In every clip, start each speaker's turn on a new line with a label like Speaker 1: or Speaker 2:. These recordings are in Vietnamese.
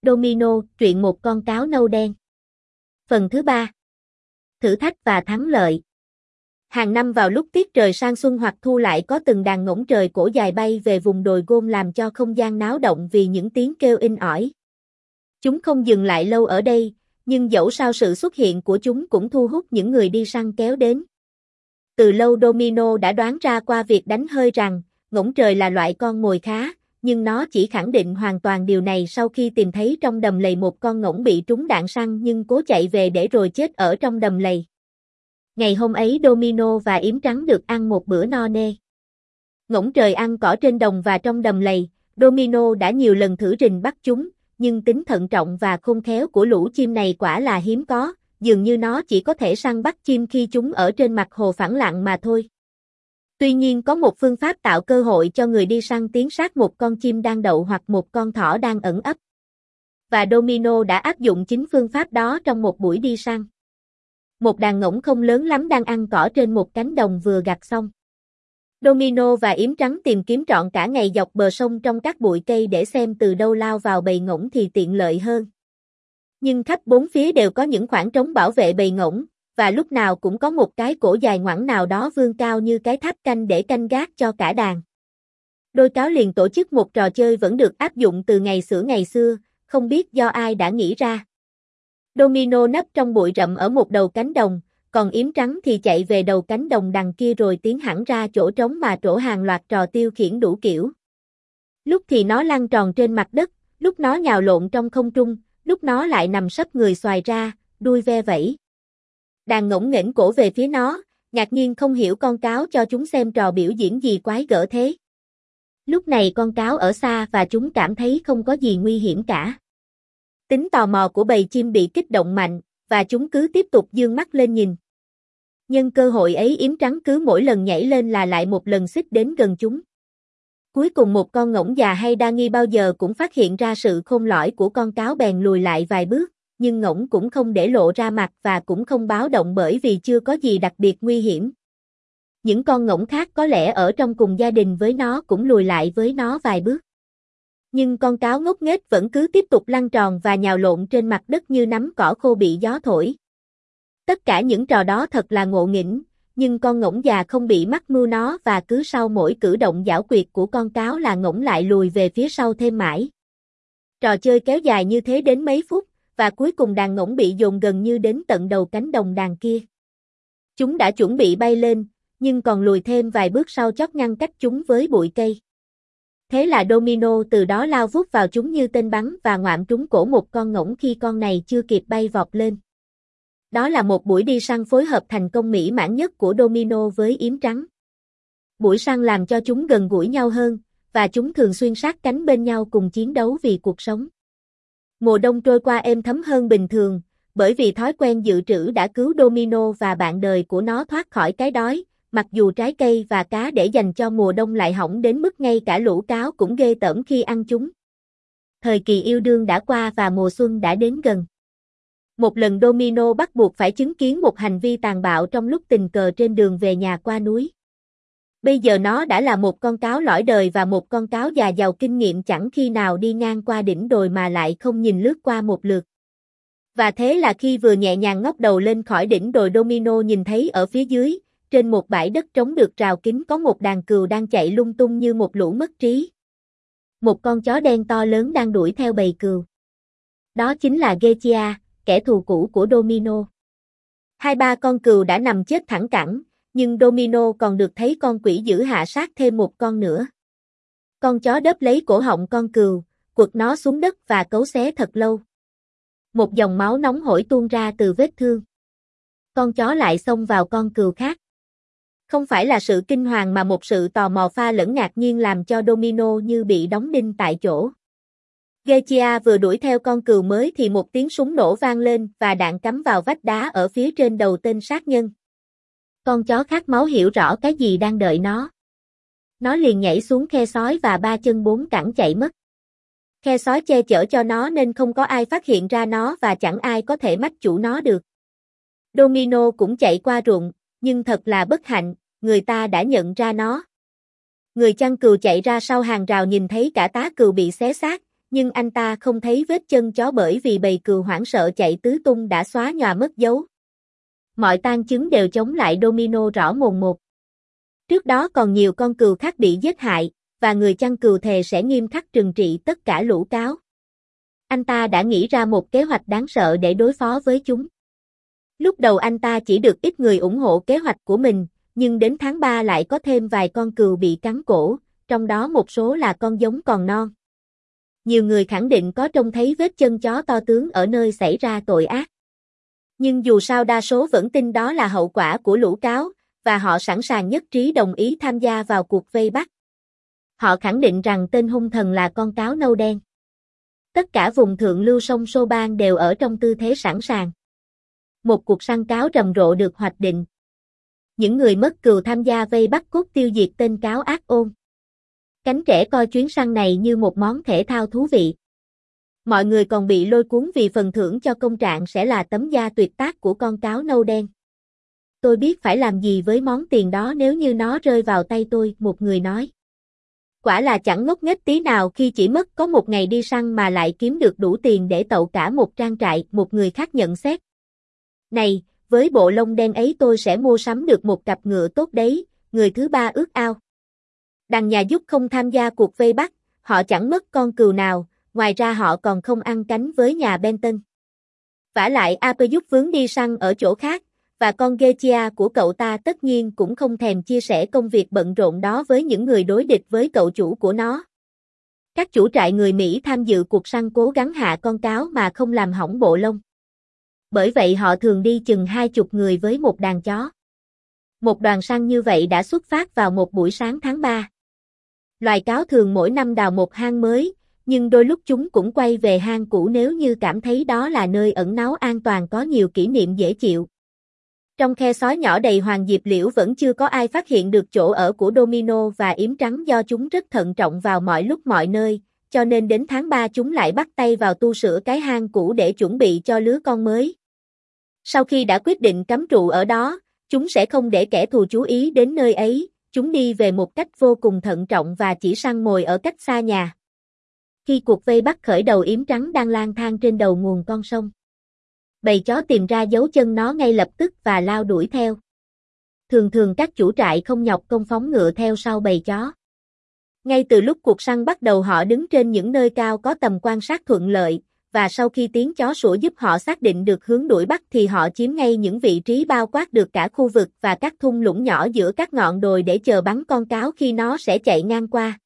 Speaker 1: Domino, truyện một con cáo nâu đen. Phần thứ 3. Thử thách và thắng lợi. Hàng năm vào lúc tiết trời sang xuân hoặc thu lại có từng đàn ngỗng trời cổ dài bay về vùng đồi gôm làm cho không gian náo động vì những tiếng kêu inh ỏi. Chúng không dừng lại lâu ở đây, nhưng dẫu sao sự xuất hiện của chúng cũng thu hút những người đi săn kéo đến. Từ lâu Domino đã đoán ra qua việc đánh hơi rằng, ngỗng trời là loại con mồi khá, nhưng nó chỉ khẳng định hoàn toàn điều này sau khi tìm thấy trong đầm lầy một con ngỗng bị trúng đạn săn nhưng cố chạy về để rồi chết ở trong đầm lầy. Ngày hôm ấy Domino và Yếm Trắng được ăn một bữa no nê. Ngỗng trời ăn cỏ trên đồng và trong đầm lầy, Domino đã nhiều lần thử rình bắt chúng, nhưng tính thận trọng và khôn khéo của lũ chim này quả là hiếm có, dường như nó chỉ có thể săn bắt chim khi chúng ở trên mặt hồ phẳng lặng mà thôi. Tuy nhiên có một phương pháp tạo cơ hội cho người đi săn tiến sát một con chim đang đậu hoặc một con thỏ đang ẩn ấp. Và Domino đã áp dụng chính phương pháp đó trong một buổi đi săn. Một đàn ngỗng không lớn lắm đang ăn cỏ trên một cánh đồng vừa gặt xong. Domino và Yếm Trắng tìm kiếm trọn cả ngày dọc bờ sông trong các bụi cây để xem từ đâu lao vào bầy ngỗng thì tiện lợi hơn. Nhưng khắp bốn phía đều có những khoảng trống bảo vệ bầy ngỗng, và lúc nào cũng có một cái cổ dài ngoẵng nào đó vươn cao như cái tháp canh để canh gác cho cả đàn. Đôi cáo liền tổ chức một trò chơi vẫn được áp dụng từ ngày xưa, không biết do ai đã nghĩ ra. Domino nấp trong bụi rậm ở một đầu cánh đồng, còn Yếm Trắng thì chạy về đầu cánh đồng đằng kia rồi tiến hẳn ra chỗ trống mà trổ hàng loạt trò tiêu khiển đủ kiểu. Lúc thì nó lăn tròn trên mặt đất, lúc nó nhào lộn trong không trung, lúc nó lại nằm sấp người xoài ra, đuôi ve vẫy. Đàn ngỗng nghển cổ về phía nó, ngạc nhiên không hiểu con cáo cho chúng xem trò biểu diễn gì quái gở thế. Lúc này con cáo ở xa và chúng cảm thấy không có gì nguy hiểm cả. Tính tò mò của bầy chim bị kích động mạnh, và chúng cứ tiếp tục dương mắt lên nhìn. Nhân cơ hội ấy Yếm Trắng cứ mỗi lần nhảy lên là lại một lần xích đến gần chúng. Cuối cùng một con ngỗng già hay đa nghi bao giờ cũng phát hiện ra sự khôn lỏi của con cáo bèn lùi lại vài bước, nhưng ngỗng cũng không để lộ ra mặt và cũng không báo động bởi vì chưa có gì đặc biệt nguy hiểm. Những con ngỗng khác có lẽ ở trong cùng gia đình với nó cũng lùi lại với nó vài bước. Nhưng con cáo ngốc nghếch vẫn cứ tiếp tục lăn tròn và nhào lộn trên mặt đất như nắm cỏ khô bị gió thổi. Tất cả những trò đó thật là ngộ nghĩnh, nhưng con ngỗng già không bị mắc mưu nó và cứ sau mỗi cử động giảo quyệt của con cáo là ngỗng lại lùi về phía sau thêm mãi. Trò chơi kéo dài như thế đến mấy phút, và cuối cùng đàn ngỗng bị dồn gần như đến tận đầu cánh đồng đàn kia. Chúng đã chuẩn bị bay lên, nhưng còn lùi thêm vài bước sau chót ngăn cách chúng với bụi cây. Thế là Domino từ đó lao vút vào chúng như tên bắn và ngoạm trúng cổ một con ngỗng khi con này chưa kịp bay vọt lên. Đó là một buổi đi săn phối hợp thành công mỹ mãn nhất của Domino với Yếm Trắng. Buổi săn làm cho chúng gần gũi nhau hơn, và chúng thường xuyên sát cánh bên nhau cùng chiến đấu vì cuộc sống. Mùa đông trôi qua êm thấm hơn bình thường, bởi vì thói quen dự trữ đã cứu Domino và bạn đời của nó thoát khỏi cái đói, mặc dù trái cây và cá để dành cho mùa đông lại hỏng đến mức ngay cả lũ cáo cũng ghê tởm khi ăn chúng. Thời kỳ yêu đương đã qua và mùa xuân đã đến gần. Một lần Domino bắt buộc phải chứng kiến một hành vi tàn bạo trong lúc tình cờ trên đường về nhà qua núi. Bây giờ nó đã là một con cáo lõi đời và một con cáo già giàu kinh nghiệm chẳng khi nào đi ngang qua đỉnh đồi mà lại không nhìn lướt qua một lượt. Và thế là khi vừa nhẹ nhàng ngóc đầu lên khỏi đỉnh đồi Domino nhìn thấy ở phía dưới, trên một bãi đất trống được rào kín có một đàn cừu đang chạy lung tung như một lũ mất trí. Một con chó đen to lớn đang đuổi theo bầy cừu. Đó chính là Getia, kẻ thù cũ của Domino. Hai ba con cừu đã nằm chết thẳng cẳng, nhưng Domino còn được thấy con quỷ dữ hạ sát thêm một con nữa. Con chó đớp lấy cổ họng con cừu, quật nó xuống đất và cấu xé thật lâu. Một dòng máu nóng hổi tuôn ra từ vết thương. Con chó lại xông vào con cừu khác. Không phải là sự kinh hoàng mà một sự tò mò pha lẫn ngạc nhiên làm cho Domino như bị đóng đinh tại chỗ. Getia vừa đuổi theo con cừu mới thì một tiếng súng nổ vang lên và đạn cắm vào vách đá ở phía trên đầu tên sát nhân. Con chó khát máu hiểu rõ cái gì đang đợi nó. Nó liền nhảy xuống khe sói và ba chân bốn cẳng chạy mất. Khe sói che chở cho nó nên không có ai phát hiện ra nó và chẳng ai có thể mách chủ nó được. Domino cũng chạy qua ruộng, nhưng thật là bất hạnh, người ta đã nhận ra nó. Người chăn cừu chạy ra sau hàng rào nhìn thấy cả tá cừu bị xé xác, Nhưng anh ta không thấy vết chân chó bởi vì bầy cừu hoảng sợ chạy tứ tung đã xóa nhòa mất dấu. Mọi tang chứng đều chống lại Domino rõ mồn một. Trước đó còn nhiều con cừu khác bị giết hại, và người chăn cừu thề sẽ nghiêm khắc trừng trị tất cả lũ cáo. Anh ta đã nghĩ ra một kế hoạch đáng sợ để đối phó với chúng. Lúc đầu anh ta chỉ được ít người ủng hộ kế hoạch của mình, nhưng đến tháng 3 lại có thêm vài con cừu bị cắn cổ, trong đó một số là con giống còn non. Nhiều người khẳng định có trông thấy vết chân chó to tướng ở nơi xảy ra tội ác. Nhưng dù sao đa số vẫn tin đó là hậu quả của lũ cáo, và họ sẵn sàng nhất trí đồng ý tham gia vào cuộc vây bắt. Họ khẳng định rằng tên hung thần là con cáo nâu đen. Tất cả vùng thượng lưu sông Soban đều ở trong tư thế sẵn sàng. Một cuộc săn cáo rầm rộ được hoạch định. Những người mất cừu tham gia vây bắt cốt tiêu diệt tên cáo ác ôn. Cánh trẻ coi chuyến săn này như một món thể thao thú vị. Mọi người còn bị lôi cuốn vì phần thưởng cho công trạng sẽ là tấm da tuyệt tác của con cáo nâu đen. Tôi biết phải làm gì với món tiền đó nếu như nó rơi vào tay tôi, một người nói. Quả là chẳng ngốc nghếch tí nào khi chỉ mất có một ngày đi săn mà lại kiếm được đủ tiền để tậu cả một trang trại, một người khác nhận xét. Này, với bộ lông đen ấy tôi sẽ mua sắm được một cặp ngựa tốt đấy, người thứ ba ước ao. Đằng nhà giúp không tham gia cuộc vây bắt, họ chẳng mất con cừu nào, ngoài ra họ còn không ăn cánh với nhà Benton. Vả lại Apeyuk vướng đi săn ở chỗ khác, và con Getia của cậu ta tất nhiên cũng không thèm chia sẻ công việc bận rộn đó với những người đối địch với cậu chủ của nó. Các chủ trại người Mỹ tham dự cuộc săn cố gắng hạ con cáo mà không làm hỏng bộ lông. Bởi vậy họ thường đi chừng 20 người với một đàn chó. Một đoàn săn như vậy đã xuất phát vào một buổi sáng tháng 3. Loài cáo thường mỗi năm đào một hang mới, nhưng đôi lúc chúng cũng quay về hang cũ nếu như cảm thấy đó là nơi ẩn náu an toàn có nhiều kỷ niệm dễ chịu. Trong khe sói nhỏ đầy hoàng diệp liễu vẫn chưa có ai phát hiện được chỗ ở của Domino và yếm trắng do chúng rất thận trọng vào mọi lúc mọi nơi, cho nên đến tháng 3 chúng lại bắt tay vào tu sửa cái hang cũ để chuẩn bị cho lứa con mới. Sau khi đã quyết định cắm trại ở đó, chúng sẽ không để kẻ thù chú ý đến nơi ấy, chúng đi về một cách vô cùng thận trọng và chỉ săn mồi ở cách xa nhà. Khi cuộc vây bắt khởi đầu yếm trắng đang lang thang trên đầu nguồn con sông. Bầy chó tìm ra dấu chân nó ngay lập tức và lao đuổi theo. Thường thường các chủ trại không nhọc công phóng ngựa theo sau bầy chó. Ngay từ lúc cuộc săn bắt đầu họ đứng trên những nơi cao có tầm quan sát thuận lợi, và sau khi tiếng chó sủa giúp họ xác định được hướng đuổi bắt thì họ chiếm ngay những vị trí bao quát được cả khu vực và các thung lũng nhỏ giữa các ngọn đồi để chờ bắn con cáo khi nó sẽ chạy ngang qua.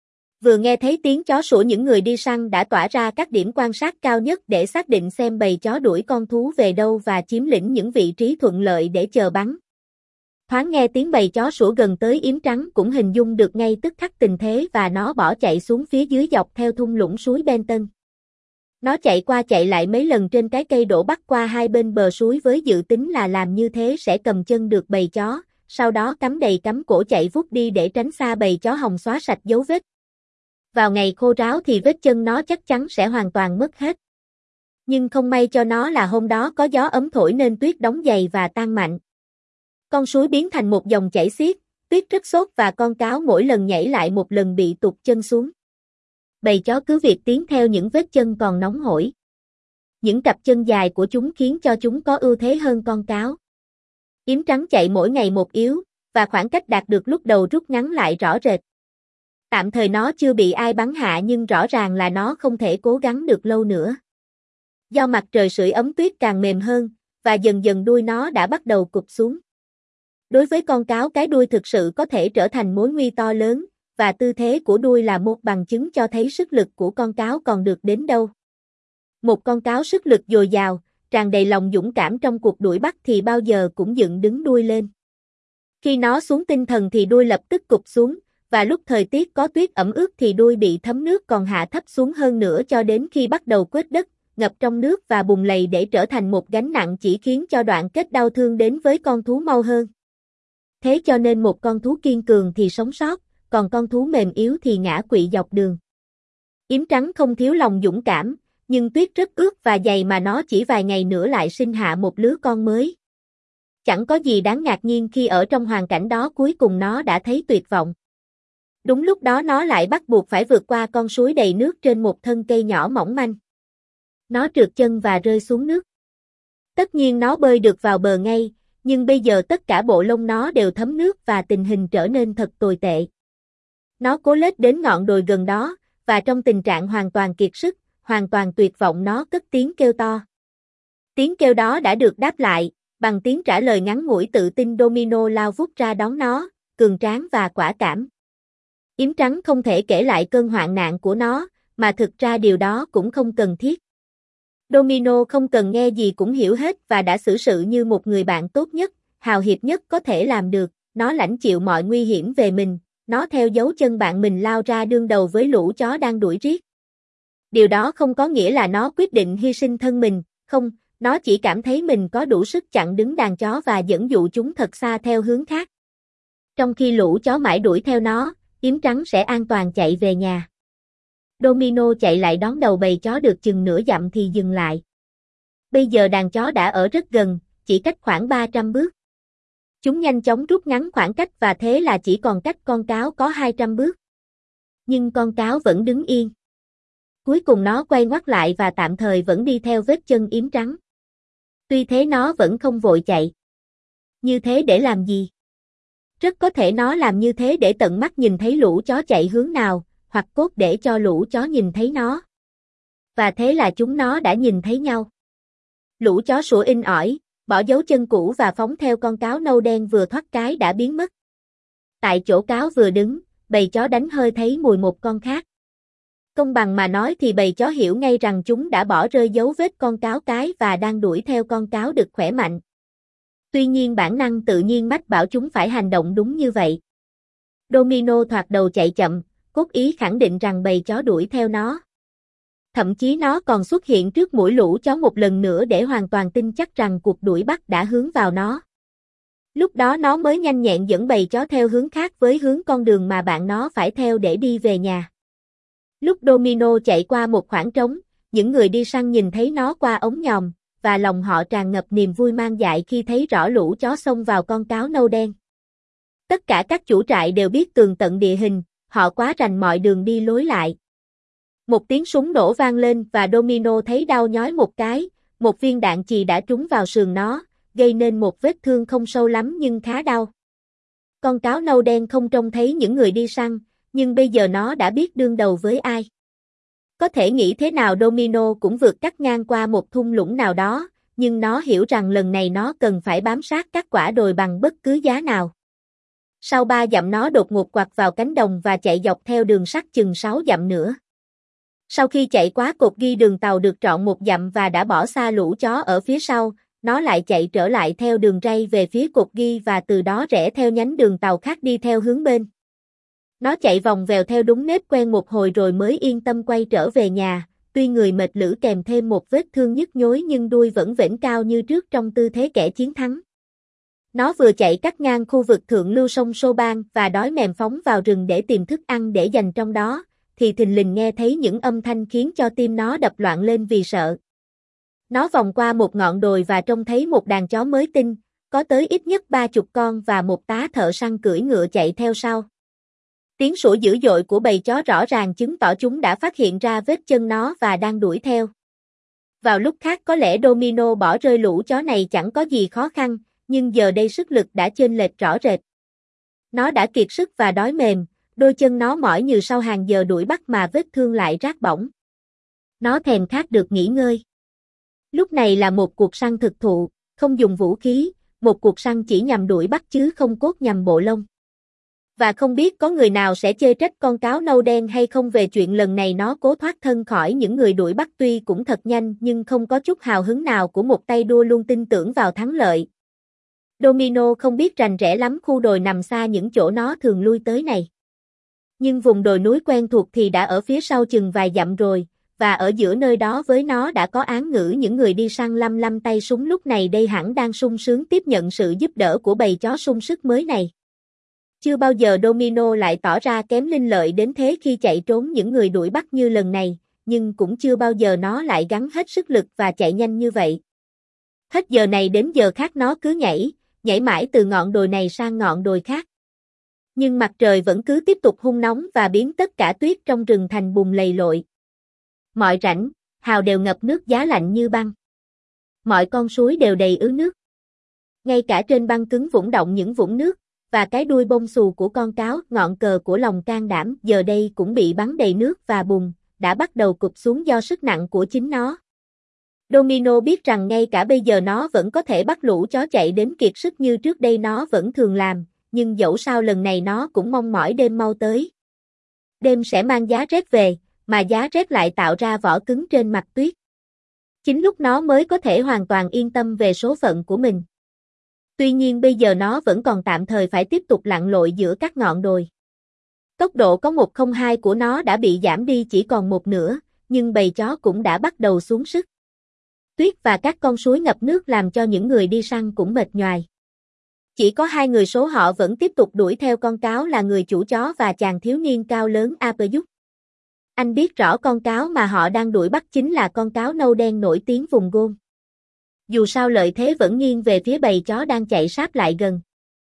Speaker 1: Vừa nghe thấy tiếng chó sủa những người đi săn đã tỏa ra các điểm quan sát cao nhất để xác định xem bầy chó đuổi con thú về đâu và chiếm lĩnh những vị trí thuận lợi để chờ bắn. Thoáng nghe tiếng bầy chó sủa gần tới yếm trắng cũng hình dung được ngay tức khắc tình thế và nó bỏ chạy xuống phía dưới dọc theo thung lũng suối Benton. Nó chạy qua chạy lại mấy lần trên cái cây đổ bắc qua hai bên bờ suối với dự tính là làm như thế sẽ cầm chân được bầy chó, sau đó cắm đầy cắm cổ chạy vút đi để tránh xa bầy chó hồng xóa sạch dấu vết. Vào ngày khô ráo thì vết chân nó chắc chắn sẽ hoàn toàn mất hết. Nhưng không may cho nó là hôm đó có gió ấm thổi nên tuyết đóng dày và tan mạnh. Con suối biến thành một dòng chảy xiết, tuyết rất xốt và con cáo mỗi lần nhảy lại một lần bị tụt chân xuống. Bầy chó cứ việc tiến theo những vết chân còn nóng hổi. Những cặp chân dài của chúng khiến cho chúng có ưu thế hơn con cáo. Yếm trắng chạy mỗi ngày một yếu, và khoảng cách đạt được lúc đầu rút ngắn lại rõ rệt. Tạm thời nó chưa bị ai bắn hạ nhưng rõ ràng là nó không thể cố gắng được lâu nữa. Do mặt trời sưởi ấm tuyết càng mềm hơn, và dần dần đuôi nó đã bắt đầu cụp xuống. Đối với con cáo cái đuôi thực sự có thể trở thành mối nguy to lớn, và tư thế của đuôi là một bằng chứng cho thấy sức lực của con cáo còn được đến đâu. Một con cáo sức lực dồi dào, tràn đầy lòng dũng cảm trong cuộc đuổi bắt thì bao giờ cũng dựng đứng đuôi lên. Khi nó xuống tinh thần thì đuôi lập tức cụp xuống, và lúc thời tiết có tuyết ẩm ướt thì đuôi bị thấm nước còn hạ thấp xuống hơn nữa cho đến khi bắt đầu quết đất, ngập trong nước và bùn lầy để trở thành một gánh nặng chỉ khiến cho đoạn kết đau thương đến với con thú mau hơn. Thế cho nên một con thú kiên cường thì sống sót, còn con thú mềm yếu thì ngã quỵ dọc đường. Yếm trắng không thiếu lòng dũng cảm, nhưng tuyết rất ướt và dày mà nó chỉ vài ngày nữa lại sinh hạ một lứa con mới. Chẳng có gì đáng ngạc nhiên khi ở trong hoàn cảnh đó cuối cùng nó đã thấy tuyệt vọng. Đúng lúc đó nó lại bắt buộc phải vượt qua con suối đầy nước trên một thân cây nhỏ mỏng manh. Nó trượt chân và rơi xuống nước. Tất nhiên nó bơi được vào bờ ngay, nhưng bây giờ tất cả bộ lông nó đều thấm nước và tình hình trở nên thật tồi tệ. Nó cố lết đến ngọn đồi gần đó, và trong tình trạng hoàn toàn kiệt sức, hoàn toàn tuyệt vọng nó cất tiếng kêu to. Tiếng kêu đó đã được đáp lại, bằng tiếng trả lời ngắn ngủi tự tin. Domino lao vút ra đón nó, cường tráng và quả cảm. Yếm trắng không thể kể lại cơn hoạn nạn của nó, mà thực ra điều đó cũng không cần thiết. Domino không cần nghe gì cũng hiểu hết và đã xử sự như một người bạn tốt nhất, hào hiệp nhất có thể làm được. Nó lãnh chịu mọi nguy hiểm về mình, nó theo dấu chân bạn mình lao ra đương đầu với lũ chó đang đuổi riết. Điều đó không có nghĩa là nó quyết định hy sinh thân mình, không, nó chỉ cảm thấy mình có đủ sức chặn đứng đàn chó và dẫn dụ chúng thật xa theo hướng khác. Trong khi lũ chó mãi đuổi theo nó, Yếm trắng sẽ an toàn chạy về nhà. Domino chạy lại đón đầu bầy chó được chừng nửa dặm thì dừng lại. Bây giờ đàn chó đã ở rất gần, chỉ cách khoảng 300 bước. Chúng nhanh chóng rút ngắn khoảng cách và thế là chỉ còn cách con cáo có 200 bước. Nhưng con cáo vẫn đứng yên. Cuối cùng nó quay ngoắt lại và tạm thời vẫn đi theo vết chân Yếm trắng. Tuy thế nó vẫn không vội chạy. Như thế để làm gì? Rất có thể nó làm như thế để tận mắt nhìn thấy lũ chó chạy hướng nào, hoặc cốt để cho lũ chó nhìn thấy nó. Và thế là chúng nó đã nhìn thấy nhau. Lũ chó sủa inh ỏi, bỏ dấu chân cũ và phóng theo con cáo nâu đen vừa thoát cái đã biến mất. Tại chỗ cáo vừa đứng, bầy chó đánh hơi thấy mùi một con khác. Công bằng mà nói thì bầy chó hiểu ngay rằng chúng đã bỏ rơi dấu vết con cáo cái và đang đuổi theo con cáo đực khỏe mạnh. Tuy nhiên bản năng tự nhiên mách bảo chúng phải hành động đúng như vậy. Domino thoạt đầu chạy chậm, cốt ý khẳng định rằng bầy chó đuổi theo nó. Thậm chí nó còn xuất hiện trước mũi lũ chó một lần nữa để hoàn toàn tin chắc rằng cuộc đuổi bắt đã hướng vào nó. Lúc đó nó mới nhanh nhẹn dẫn bầy chó theo hướng khác với hướng con đường mà bạn nó phải theo để đi về nhà. Lúc Domino chạy qua một khoảng trống, những người đi săn nhìn thấy nó qua ống nhòm, và lòng họ tràn ngập niềm vui man dại khi thấy rõ lũ chó xông vào con cáo nâu đen. Tất cả các chủ trại đều biết tường tận địa hình, họ quá rành mọi đường đi lối lại. Một tiếng súng nổ vang lên và Domino thấy đau nhói một cái, một viên đạn chì đã trúng vào sườn nó, gây nên một vết thương không sâu lắm nhưng khá đau. Con cáo nâu đen không trông thấy những người đi săn, nhưng bây giờ nó đã biết đương đầu với ai. Có thể nghĩ thế nào Domino cũng vượt cắt ngang qua một thung lũng nào đó, nhưng nó hiểu rằng lần này nó cần phải bám sát các quả đồi bằng bất cứ giá nào. Sau 3 dặm nó đột ngột quặt vào cánh đồng và chạy dọc theo đường sắt chừng 6 dặm nữa. Sau khi chạy quá cột ghi đường tàu được trọn 1 dặm và đã bỏ xa lũ chó ở phía sau, nó lại chạy trở lại theo đường ray về phía cột ghi và từ đó rẽ theo nhánh đường tàu khác đi theo hướng bên. Nó chạy vòng vèo theo đúng nếp quen một hồi rồi mới yên tâm quay trở về nhà, tuy người mệt lử kèm thêm một vết thương nhức nhối nhưng đuôi vẫn vểnh cao như trước trong tư thế kẻ chiến thắng. Nó vừa chạy cắt ngang khu vực thượng lưu sông Soban và đói mềm phóng vào rừng để tìm thức ăn để dành trong đó, thì thình lình nghe thấy những âm thanh khiến cho tim nó đập loạn lên vì sợ. Nó vòng qua một ngọn đồi và trông thấy một đàn chó mới tinh, có tới ít nhất 30 con và một tá thợ săn cưỡi ngựa chạy theo sau. Tiếng sủa dữ dội của bầy chó rõ ràng chứng tỏ chúng đã phát hiện ra vết chân nó và đang đuổi theo. Vào lúc khác có lẽ Domino bỏ rơi lũ chó này chẳng có gì khó khăn, nhưng giờ đây sức lực đã chênh lệch rõ rệt. Nó đã kiệt sức và đói mềm, đôi chân nó mỏi như sau hàng giờ đuổi bắt mà vết thương lại rát bỏng. Nó thèm khát được nghỉ ngơi. Lúc này là một cuộc săn thực thụ, không dùng vũ khí, một cuộc săn chỉ nhằm đuổi bắt chứ không cốt nhằm bộ lông. Và không biết có người nào sẽ chê trách con cáo nâu đen hay không về chuyện lần này nó cố thoát thân khỏi những người đuổi bắt tuy cũng thật nhanh nhưng không có chút hào hứng nào của một tay đua luôn tin tưởng vào thắng lợi. Domino không biết rành rẽ lắm khu đồi nằm xa những chỗ nó thường lui tới này. Nhưng vùng đồi núi quen thuộc thì đã ở phía sau chừng vài dặm rồi, và ở giữa nơi đó với nó đã có án ngữ những người đi săn lăm lăm tay súng lúc này đây hẳn đang sung sướng tiếp nhận sự giúp đỡ của bầy chó sung sức mới này. Chưa bao giờ Domino lại tỏ ra kém linh lợi đến thế khi chạy trốn những người đuổi bắt như lần này, nhưng cũng chưa bao giờ nó lại gắng hết sức lực và chạy nhanh như vậy. Hết giờ này đến giờ khác nó cứ nhảy mãi từ ngọn đồi này sang ngọn đồi khác. Nhưng mặt trời vẫn cứ tiếp tục hun nóng và biến tất cả tuyết trong rừng thành bùn lầy lội. Mọi rãnh, hào đều ngập nước giá lạnh như băng. Mọi con suối đều đầy ứ nước. Ngay cả trên băng cứng vũng động những vũng nước, và cái đuôi bông xù của con cáo, ngọn cờ của lòng can đảm, giờ đây cũng bị bắn đầy nước và bùn, đã bắt đầu cụp xuống do sức nặng của chính nó. Domino biết rằng ngay cả bây giờ nó vẫn có thể bắt lũ chó chạy đến kiệt sức như trước đây nó vẫn thường làm, nhưng dẫu sao lần này nó cũng mong mỏi đêm mau tới. Đêm sẽ mang giá rét về, mà giá rét lại tạo ra vỏ cứng trên mặt tuyết. Chính lúc nó mới có thể hoàn toàn yên tâm về số phận của mình. Tuy nhiên bây giờ nó vẫn còn tạm thời phải tiếp tục lặn lội giữa các ngọn đồi. Tốc độ có 102 của nó đã bị giảm đi chỉ còn một nửa, nhưng bầy chó cũng đã bắt đầu xuống sức. Tuyết và các con suối ngập nước làm cho những người đi săn cũng mệt nhoài. Chỉ có 2 người số họ vẫn tiếp tục đuổi theo con cáo là người chủ chó và chàng thiếu niên cao lớn Aperjuk. Anh biết rõ con cáo mà họ đang đuổi bắt chính là con cáo nâu đen nổi tiếng vùng Gôn. Dù sao lợi thế vẫn nghiêng về phía bầy chó đang chạy sáp lại gần.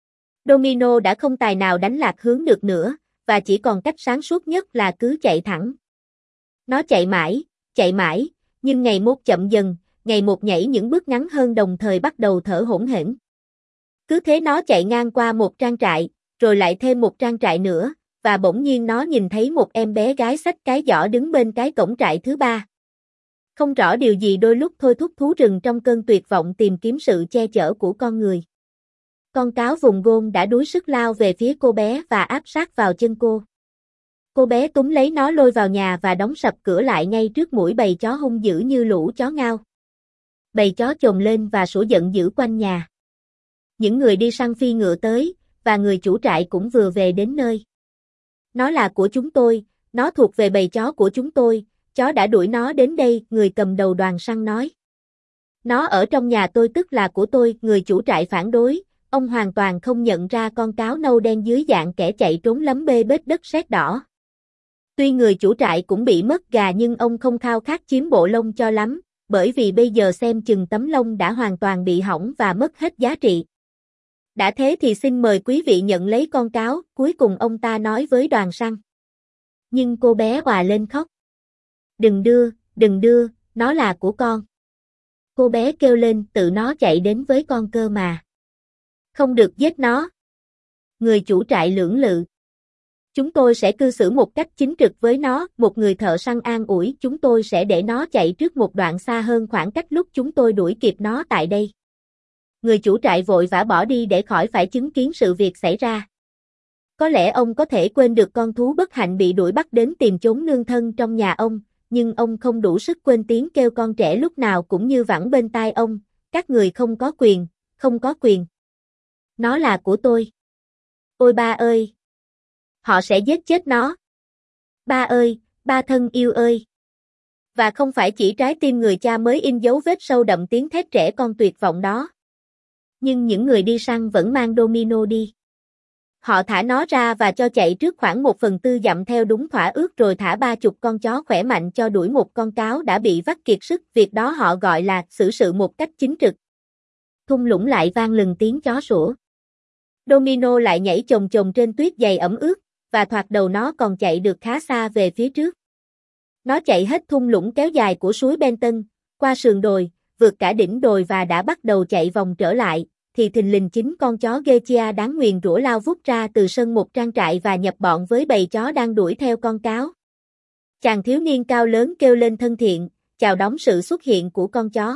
Speaker 1: Domino đã không tài nào đánh lạc hướng được nữa, và chỉ còn cách sáng suốt nhất là cứ chạy thẳng. Nó chạy mãi, nhưng ngày một chậm dần, ngày một nhảy những bước ngắn hơn đồng thời bắt đầu thở hổn hển. Cứ thế nó chạy ngang qua một trang trại, rồi lại thêm một trang trại nữa, và bỗng nhiên nó nhìn thấy một em bé gái xách cái giỏ đứng bên cái cổng trại thứ 3. Không rõ điều gì đôi lúc thôi thúc thú rừng trong cơn tuyệt vọng tìm kiếm sự che chở của con người. Con cáo vùng Gôn đã đuối sức lao về phía cô bé và áp sát vào chân cô. Cô bé túm lấy nó lôi vào nhà và đóng sập cửa lại ngay trước mũi bầy chó hung dữ như lũ chó ngao. Bầy chó chồm lên và sủa giận dữ quanh nhà. Những người đi săn phi ngựa tới, và người chủ trại cũng vừa về đến nơi. Nó là của chúng tôi, nó thuộc về bầy chó của chúng tôi, chó đã đuổi nó đến đây, người cầm đầu đoàn săn nói. Nó ở trong nhà tôi tức là của tôi, người chủ trại phản đối, ông hoàn toàn không nhận ra con cáo nâu đen dưới dạng kẻ chạy trốn lấm bê bết đất sét đỏ. Tuy người chủ trại cũng bị mất gà nhưng ông không khao khát chiếm bộ lông cho lắm, bởi vì bây giờ xem chừng tấm lông đã hoàn toàn bị hỏng và mất hết giá trị. Đã thế thì xin mời quý vị nhận lấy con cáo, cuối cùng ông ta nói với đoàn săn. Nhưng cô bé òa lên khóc. Đừng đưa, nó là của con. Cô bé kêu lên tự nó chạy đến với con cơ mà. Không được giết nó. Người chủ trại lưỡng lự. Chúng tôi sẽ cư xử một cách chính trực với nó, một người thợ săn an ủi, chúng tôi sẽ để nó chạy trước một đoạn xa hơn khoảng cách lúc chúng tôi đuổi kịp nó tại đây. Người chủ trại vội vã bỏ đi để khỏi phải chứng kiến sự việc xảy ra. Có lẽ ông có thể quên được con thú bất hạnh bị đuổi bắt đến tìm chốn nương thân trong nhà ông, nhưng ông không đủ sức quên tiếng kêu con trẻ lúc nào cũng như vẳng bên tai ông, các người không có quyền. Nó là của tôi. Ôi ba ơi! Họ sẽ giết chết nó. Ba ơi, ba thân yêu ơi! Và không phải chỉ trái tim người cha mới in dấu vết sâu đậm tiếng thét trẻ con tuyệt vọng đó. Nhưng những người đi săn vẫn mang Domino đi. Họ thả nó ra và cho chạy trước khoảng 1/4 dặm theo đúng thỏa ước rồi thả 30 con chó khỏe mạnh cho đuổi một con cáo đã bị vắt kiệt sức, việc đó họ gọi là xử sự một cách chính trực. Thung lũng lại vang lừng tiếng chó sủa. Domino lại nhảy chồng chồng trên tuyết dày ẩm ướt, và thoạt đầu nó còn chạy được khá xa về phía trước. Nó chạy hết thung lũng kéo dài của suối Benton, qua sườn đồi, vượt cả đỉnh đồi và đã bắt đầu chạy vòng trở lại, thì thình lình chính con chó Getia đáng nguyền rủa lao vút ra từ sân một trang trại và nhập bọn với bầy chó đang đuổi theo con cáo. Chàng thiếu niên cao lớn kêu lên thân thiện, chào đón sự xuất hiện của con chó.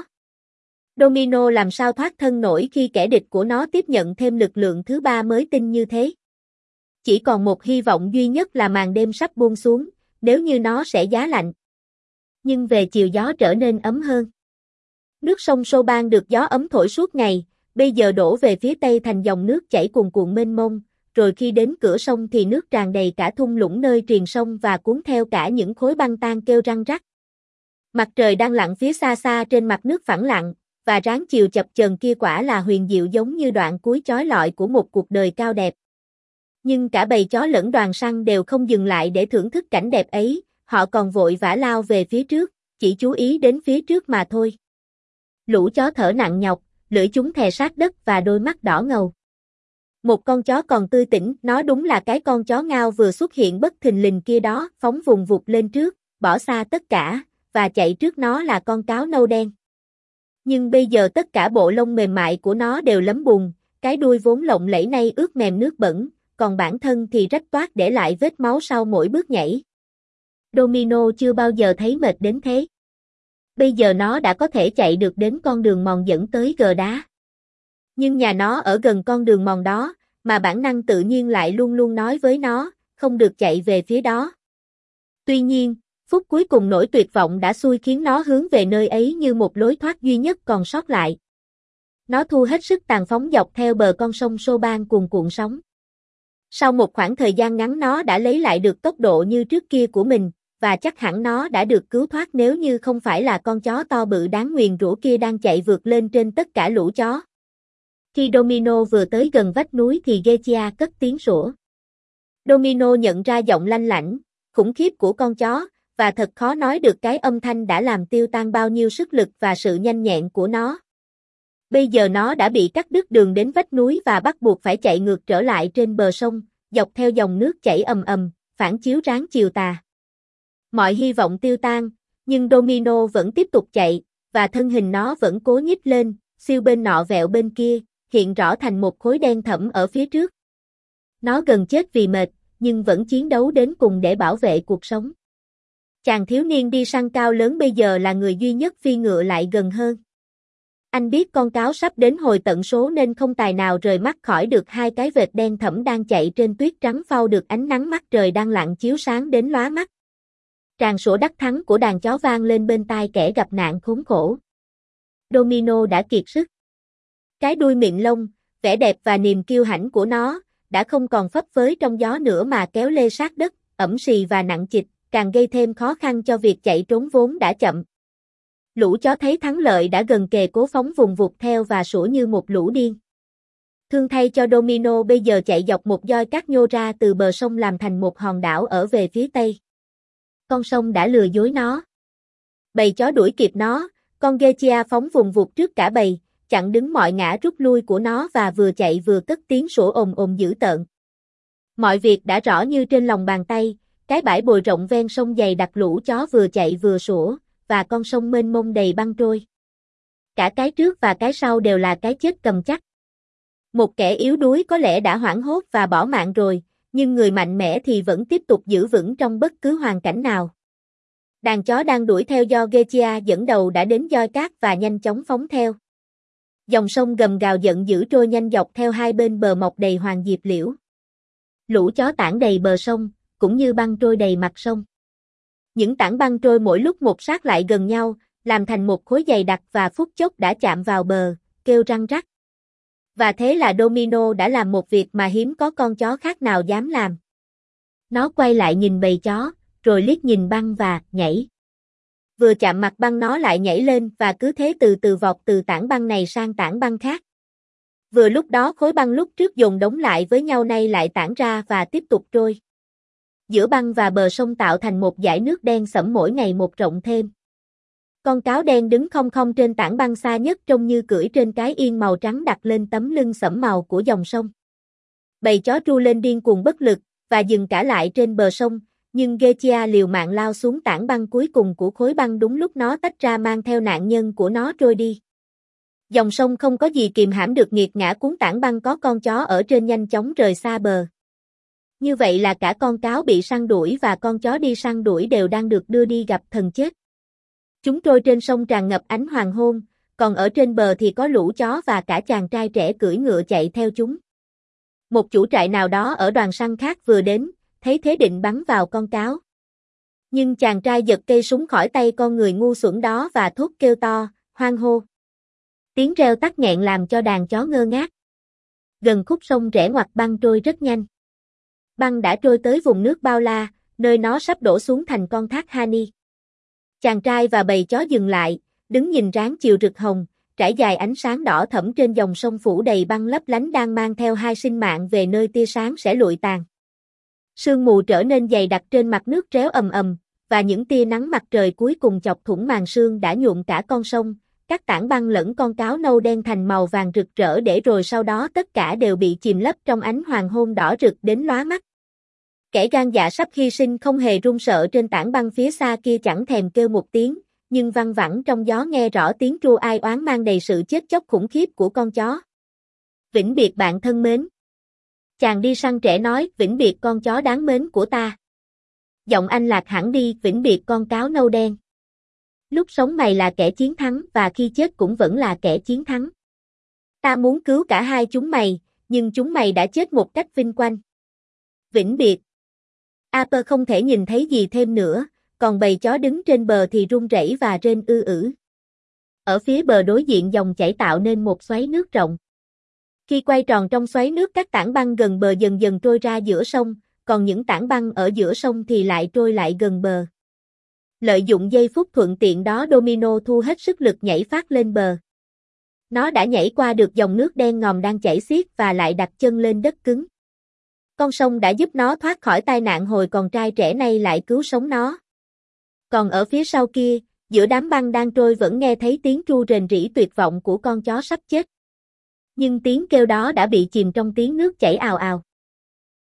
Speaker 1: Domino làm sao thoát thân nổi khi kẻ địch của nó tiếp nhận thêm lực lượng thứ 3 mới tinh như thế. Chỉ còn một hy vọng duy nhất là màn đêm sắp buông xuống, nếu như nó sẽ giá lạnh. Nhưng về chiều gió trở nên ấm hơn. Nước sông Soban được gió ấm thổi suốt ngày, bây giờ đổ về phía tây thành dòng nước chảy cuồn cuộn mênh mông, rồi khi đến cửa sông thì nước tràn đầy cả thung lũng nơi triền sông và cuốn theo cả những khối băng tan kêu răng rắc. Mặt trời đang lặn phía xa xa trên mặt nước phẳng lặng, và ráng chiều chập chờn kia quả là huyền diệu giống như đoạn cuối chói lọi của một cuộc đời cao đẹp. Nhưng cả bầy chó lẫn đoàn săn đều không dừng lại để thưởng thức cảnh đẹp ấy, họ còn vội vã lao về phía trước, chỉ chú ý đến phía trước mà thôi. Lũ chó thở nặng nhọc, lưỡi chúng thè sát đất và đôi mắt đỏ ngầu. Một con chó còn tươi tỉnh, nó đúng là cái con chó ngao vừa xuất hiện bất thình lình kia đó, phóng vùng vụt lên trước, bỏ xa tất cả, và chạy trước nó là con cáo nâu đen. Nhưng bây giờ tất cả bộ lông mềm mại của nó đều lấm bùn, cái đuôi vốn lộng lẫy nay ướt mềm nước bẩn, còn bản thân thì rách toát để lại vết máu sau mỗi bước nhảy. Domino chưa bao giờ thấy mệt đến thế. Bây giờ nó đã có thể chạy được đến con đường mòn dẫn tới gờ đá. Nhưng nhà nó ở gần con đường mòn đó, mà bản năng tự nhiên lại luôn luôn nói với nó, không được chạy về phía đó. Tuy nhiên, phút cuối cùng nỗi tuyệt vọng đã xui khiến nó hướng về nơi ấy như một lối thoát duy nhất còn sót lại. Nó thu hết sức tàn phóng dọc theo bờ con sông Soban cuồn cuộn sóng. Sau một khoảng thời gian ngắn nó đã lấy lại được tốc độ như trước kia của mình, và chắc hẳn nó đã được cứu thoát nếu như không phải là con chó to bự đáng nguyền rủa kia đang chạy vượt lên trên tất cả lũ chó. Khi Domino vừa tới gần vách núi thì Getia cất tiếng sủa. Domino nhận ra giọng lanh lảnh, khủng khiếp của con chó, và thật khó nói được cái âm thanh đã làm tiêu tan bao nhiêu sức lực và sự nhanh nhẹn của nó. Bây giờ nó đã bị cắt đứt đường đến vách núi và bắt buộc phải chạy ngược trở lại trên bờ sông, dọc theo dòng nước chảy ầm ầm, phản chiếu ráng chiều tà. Mọi hy vọng tiêu tan, nhưng Domino vẫn tiếp tục chạy, và thân hình nó vẫn cố nhích lên, siêu bên nọ vẹo bên kia, hiện rõ thành một khối đen thẫm ở phía trước. Nó gần chết vì mệt, nhưng vẫn chiến đấu đến cùng để bảo vệ cuộc sống. Chàng thiếu niên đi săn cao lớn bây giờ là người duy nhất phi ngựa lại gần hơn. Anh biết con cáo sắp đến hồi tận số nên không tài nào rời mắt khỏi được hai cái vệt đen thẫm đang chạy trên tuyết trắng phau được ánh nắng mặt trời đang lặn chiếu sáng đến lóa mắt. Tràng sủa đắc thắng của đàn chó vang lên bên tai kẻ gặp nạn khốn khổ. Domino đã kiệt sức. Cái đuôi mịn lông, vẻ đẹp và niềm kiêu hãnh của nó, đã không còn phấp phới trong gió nữa mà kéo lê sát đất, ẩm sì và nặng trịch, càng gây thêm khó khăn cho việc chạy trốn vốn đã chậm. Lũ chó thấy thắng lợi đã gần kề cố phóng vùng vụt theo và sủa như một lũ điên. Thương thay cho Domino bây giờ chạy dọc một doi cát nhô ra từ bờ sông làm thành một hòn đảo ở về phía tây. Con sông đã lừa dối nó. Bầy chó đuổi kịp nó, con Getia phóng vùng vụt trước cả bầy, chặn đứng mọi ngã rút lui của nó và vừa chạy vừa cất tiếng sủa ồm ồm dữ tợn. Mọi việc đã rõ như trên lòng bàn tay, cái bãi bồi rộng ven sông dày đặc lũ chó vừa chạy vừa sủa, và con sông mênh mông đầy băng trôi. Cả cái trước và cái sau đều là cái chết cầm chắc. Một kẻ yếu đuối có lẽ đã hoảng hốt và bỏ mạng rồi, nhưng người mạnh mẽ thì vẫn tiếp tục giữ vững trong bất cứ hoàn cảnh nào. Đàn chó đang đuổi theo do Getia dẫn đầu đã đến doi cát và nhanh chóng phóng theo. Dòng sông gầm gào giận dữ trôi nhanh dọc theo hai bên bờ mọc đầy hoàng diệp liễu. Lũ chó tản đầy bờ sông, cũng như băng trôi đầy mặt sông. Những tảng băng trôi mỗi lúc một sát lại gần nhau, làm thành một khối dày đặc và phút chốc đã chạm vào bờ, kêu răng rắc. Và thế là Domino đã làm một việc mà hiếm có con chó khác nào dám làm. Nó quay lại nhìn bầy chó, rồi liếc nhìn băng và nhảy. Vừa chạm mặt băng nó lại nhảy lên và cứ thế từ từ vọt từ tảng băng này sang tảng băng khác. Vừa lúc đó khối băng lúc trước dồn đống lại với nhau nay lại tản ra và tiếp tục trôi. Giữa băng và bờ sông tạo thành một dải nước đen sẫm mỗi ngày một rộng thêm. Con cáo đen đứng khom khom trên tảng băng xa nhất trông như cưỡi trên cái yên màu trắng đặt lên tấm lưng sẫm màu của dòng sông. Bầy chó tru lên điên cuồng bất lực, và dừng cả lại trên bờ sông, nhưng Getia liều mạng lao xuống tảng băng cuối cùng của khối băng đúng lúc nó tách ra mang theo nạn nhân của nó trôi đi. Dòng sông không có gì kìm hãm được nghiệt ngã cuốn tảng băng có con chó ở trên nhanh chóng rời xa bờ. Như vậy là cả con cáo bị săn đuổi và con chó đi săn đuổi đều đang được đưa đi gặp thần chết. Chúng trôi trên sông tràn ngập ánh hoàng hôn, còn ở trên bờ thì có lũ chó và cả chàng trai trẻ cưỡi ngựa chạy theo chúng. Một chủ trại nào đó ở đoàn săn khác vừa đến, thấy thế định bắn vào con cáo. Nhưng chàng trai giật cây súng khỏi tay con người ngu xuẩn đó và thốt kêu to, hoan hô. Tiếng reo tắc nghẹn làm cho đàn chó ngơ ngác. Gần khúc sông rẽ ngoặt băng trôi rất nhanh. Băng đã trôi tới vùng nước bao la, nơi nó sắp đổ xuống thành con thác Hani. Chàng trai và bầy chó dừng lại, đứng nhìn ráng chiều rực hồng, trải dài ánh sáng đỏ thẫm trên dòng sông phủ đầy băng lấp lánh đang mang theo hai sinh mạng về nơi tia sáng sẽ lụi tàn. Sương mù trở nên dày đặc trên mặt nước réo ầm ầm, và những tia nắng mặt trời cuối cùng chọc thủng màn sương đã nhuộm cả con sông, các tảng băng lẫn con cáo nâu đen thành màu vàng rực rỡ để rồi sau đó tất cả đều bị chìm lấp trong ánh hoàng hôn đỏ rực đến lóa mắt. Kẻ gan dạ sắp hy sinh không hề run sợ trên tảng băng phía xa kia chẳng thèm kêu một tiếng, nhưng văng vẳng trong gió nghe rõ tiếng tru ai oán mang đầy sự chết chóc khủng khiếp của con chó. Vĩnh biệt bạn thân mến. Chàng đi săn trẻ nói, vĩnh biệt con chó đáng mến của ta. Giọng anh lạc hẳn đi, vĩnh biệt con cáo nâu đen. Lúc sống mày là kẻ chiến thắng và khi chết cũng vẫn là kẻ chiến thắng. Ta muốn cứu cả hai chúng mày, nhưng chúng mày đã chết một cách vinh quang. Vĩnh biệt. Apple không thể nhìn thấy gì thêm nữa, còn bầy chó đứng trên bờ thì run rẩy và rên ư ử. Ở phía bờ đối diện dòng chảy tạo nên một xoáy nước rộng. Khi quay tròn trong xoáy nước các tảng băng gần bờ dần dần trôi ra giữa sông, còn những tảng băng ở giữa sông thì lại trôi lại gần bờ. Lợi dụng giây phút thuận tiện đó Domino thu hết sức lực nhảy phát lên bờ. Nó đã nhảy qua được dòng nước đen ngòm đang chảy xiết và lại đặt chân lên đất cứng. Con sông đã giúp nó thoát khỏi tai nạn hồi còn trai trẻ nay lại cứu sống nó. Còn ở phía sau kia, giữa đám băng đang trôi vẫn nghe thấy tiếng tru rền rĩ tuyệt vọng của con chó sắp chết. Nhưng tiếng kêu đó đã bị chìm trong tiếng nước chảy ào ào.